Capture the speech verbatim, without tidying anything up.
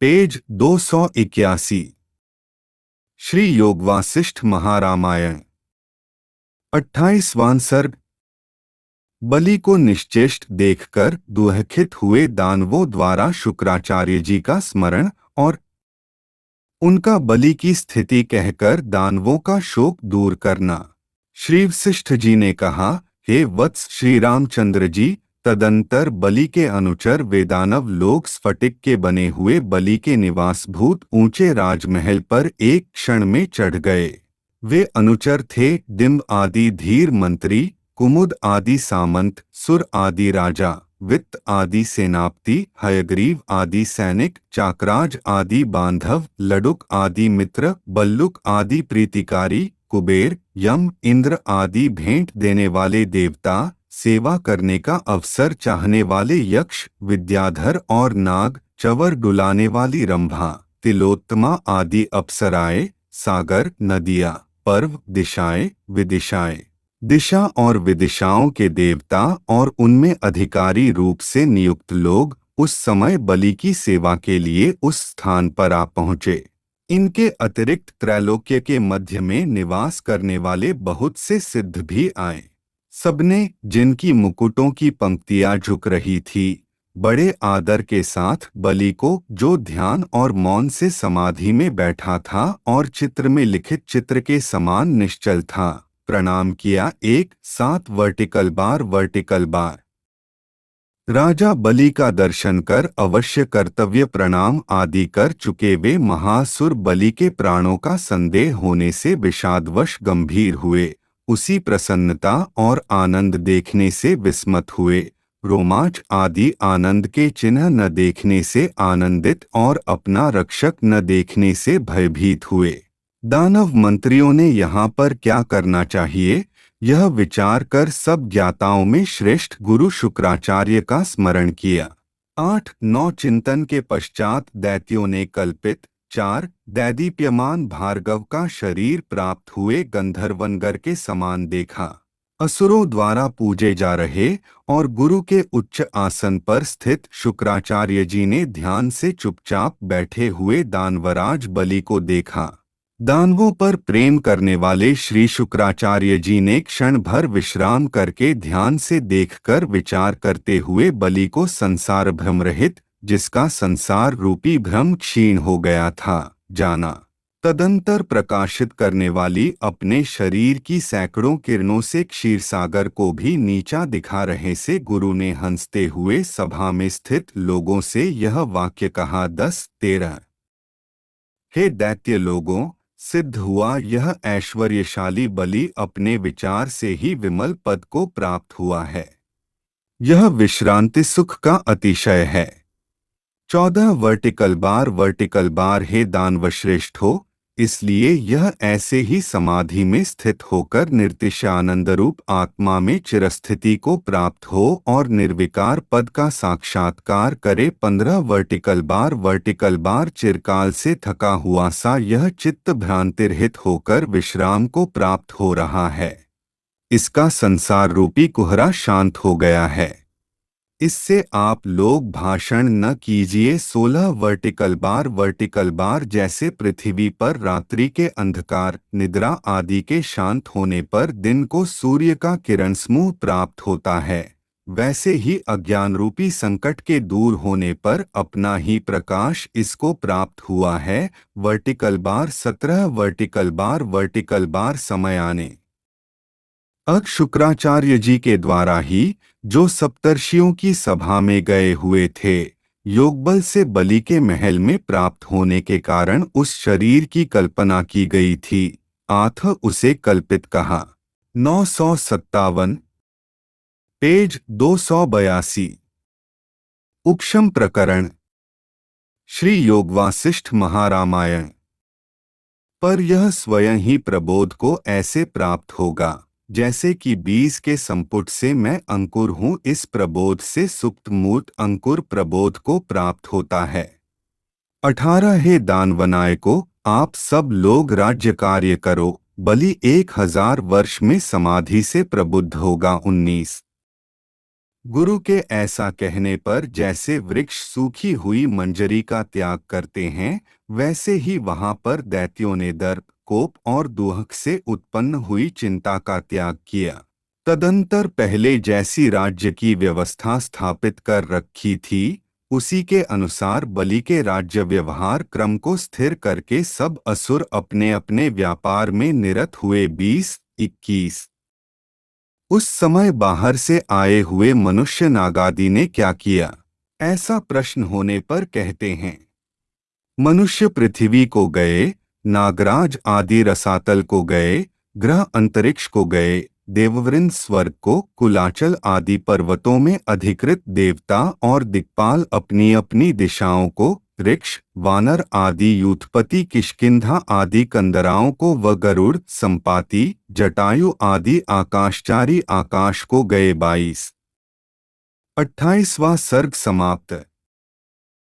Page दो सौ इक्यासी। श्री योग वासिष्ठ महारामायण अट्ठाईसवां सर्ग। बलि को निश्चेष्ट देखकर दुःखित हुए दानवों द्वारा शुक्राचार्य जी का स्मरण और उनका बलि की स्थिति कहकर दानवों का शोक दूर करना। श्री वशिष्ठ जी ने कहा, हे वत्स श्री रामचंद्र जी, तदंतर बलि के अनुचर वेदानव लोग स्फटिक के बने हुए बलि के निवासभूत ऊंचे राजमहल पर एक क्षण में चढ़ गए। वे अनुचर थे डिम्ब आदि धीर मंत्री, कुमुद आदि सामंत, सुर आदि राजा, वित्त आदि सेनापति, हयग्रीव आदि सैनिक, चाकराज आदि बांधव, लडुक आदि मित्र, बल्लुक आदि प्रीतिकारी, कुबेर, यम, इंद्र आदि भेंट देने वाले देवता, सेवा करने का अवसर चाहने वाले यक्ष, विद्याधर और नाग, चवर डुलाने वाली रंभा, तिलोत्तमा आदि अप्सराएं, सागर, नदियाँ, पर्व, दिशाएं, विदिशाएं, दिशा और विदिशाओं के देवता और उनमें अधिकारी रूप से नियुक्त लोग उस समय बलि की सेवा के लिए उस स्थान पर आ पहुँचे। इनके अतिरिक्त त्रैलोक्य के मध्य में निवास करने वाले बहुत से सिद्ध भी आए। सबने, जिनकी मुकुटों की पंक्तियां झुक रही थी, बड़े आदर के साथ बलि को, जो ध्यान और मौन से समाधि में बैठा था और चित्र में लिखित चित्र के समान निश्चल था, प्रणाम किया। एक सात वर्टिकल बार वर्टिकल बार राजा बलि का दर्शन कर अवश्य कर्तव्य प्रणाम आदि कर चुके वे महासुर बलि के प्राणों का संदेह होने से विषादवश गंभीर हुए। उसी प्रसन्नता और आनंद देखने से विस्मत हुए, रोमांच आदि आनंद के चिन्ह न देखने से आनंदित और अपना रक्षक न देखने से भयभीत हुए। दानव मंत्रियों ने यहाँ पर क्या करना चाहिए, यह विचार कर सब ज्ञाताओं में श्रेष्ठ गुरु शुक्राचार्य का स्मरण किया। आठ नौ चिंतन के पश्चात दैत्यों ने कल्पित चार दैदीप्यमान भार्गव का शरीर प्राप्त हुए गंधर्वनगर के समान देखा। असुरों द्वारा पूजे जा रहे और गुरु के उच्च आसन पर स्थित शुक्राचार्य जी ने ध्यान से चुपचाप बैठे हुए दानवराज बलि को देखा। दानवों पर प्रेम करने वाले श्री शुक्राचार्य जी ने क्षण भर विश्राम करके ध्यान से देखकर विचार करते हुए बलि को संसार भ्रम रहित, जिसका संसार रूपी भ्रम क्षीण हो गया था, जाना। तदंतर प्रकाशित करने वाली अपने शरीर की सैकड़ों किरणों से क्षीरसागर को भी नीचा दिखा रहे से गुरु ने हंसते हुए सभा में स्थित लोगों से यह वाक्य कहा। दस तेरह हे दैत्य लोगों, सिद्ध हुआ यह ऐश्वर्यशाली बलि अपने विचार से ही विमल पद को प्राप्त हुआ है। यह विश्रांति सुख का अतिशय है। चौदह वर्टिकल बार वर्टिकल बार हे दानवश्रेष्ठ हो, इसलिए यह ऐसे ही समाधि में स्थित होकर निर्तिशानंद रूप आत्मा में चिरस्थिति को प्राप्त हो और निर्विकार पद का साक्षात्कार करे। पंद्रह वर्टिकल बार वर्टिकल बार चिरकाल से थका हुआ सा यह चित्त भ्रांतिरहित होकर विश्राम को प्राप्त हो रहा है। इसका संसार रूपी कुहरा शांत हो गया है। इससे आप लोग भाषण न कीजिए। सोलह वर्टिकल बार वर्टिकल बार जैसे पृथ्वी पर रात्रि के अंधकार, निद्रा आदि के शांत होने पर दिन को सूर्य का किरण समूह प्राप्त होता है, वैसे ही अज्ञान रूपी संकट के दूर होने पर अपना ही प्रकाश इसको प्राप्त हुआ है। वर्टिकल बार सत्रह वर्टिकल बार वर्टिकल बार समय आने अक शुक्राचार्य जी के द्वारा ही, जो सप्तर्षियों की सभा में गए हुए थे, योगबल से बलि के महल में प्राप्त होने के कारण उस शरीर की कल्पना की गई थी, आथ उसे कल्पित कहा। नौ सौ सत्तावन पेज दो सौ बयासी। उक्षम प्रकरण। श्री योग वासिष्ठ महारामायण। पर यह स्वयं ही प्रबोध को ऐसे प्राप्त होगा जैसे कि बीज के संपुट से मैं अंकुर हूँ, इस प्रबोध से सुप्त मूर्त अंकुर प्रबोध को प्राप्त होता है। अठारह हे दानवनाय को, आप सब लोग राज्य कार्य करो, बलि एक हजार वर्ष में समाधि से प्रबुद्ध होगा। उन्नीस गुरु के ऐसा कहने पर जैसे वृक्ष सूखी हुई मंजरी का त्याग करते हैं, वैसे ही वहां पर दैत्यों ने दर्प, कोप और दुहक से उत्पन्न हुई चिंता का त्याग किया। तदंतर पहले जैसी राज्य की व्यवस्था स्थापित कर रखी थी, उसी के अनुसार बलि के राज्य व्यवहार क्रम को स्थिर करके सब असुर अपने अपने व्यापार में निरत हुए। बीस इक्कीस। उस समय बाहर से आए हुए मनुष्य नागादि ने क्या किया, ऐसा प्रश्न होने पर कहते हैं, मनुष्य पृथ्वी को गए, नागराज आदि रसातल को गए, ग्रह अंतरिक्ष को गए, देववृंद स्वर्ग को, कुलाचल आदि पर्वतों में अधिकृत देवता और दिक्पाल अपनी अपनी दिशाओं को, ऋक्ष, वानर आदि यूथपति किष्किंधा आदि कंदराओं को व गरुड़, संपाति, जटायु आदि आकाशचारी आकाश को गए। बाईस। अट्ठाईसवां सर्ग समाप्त।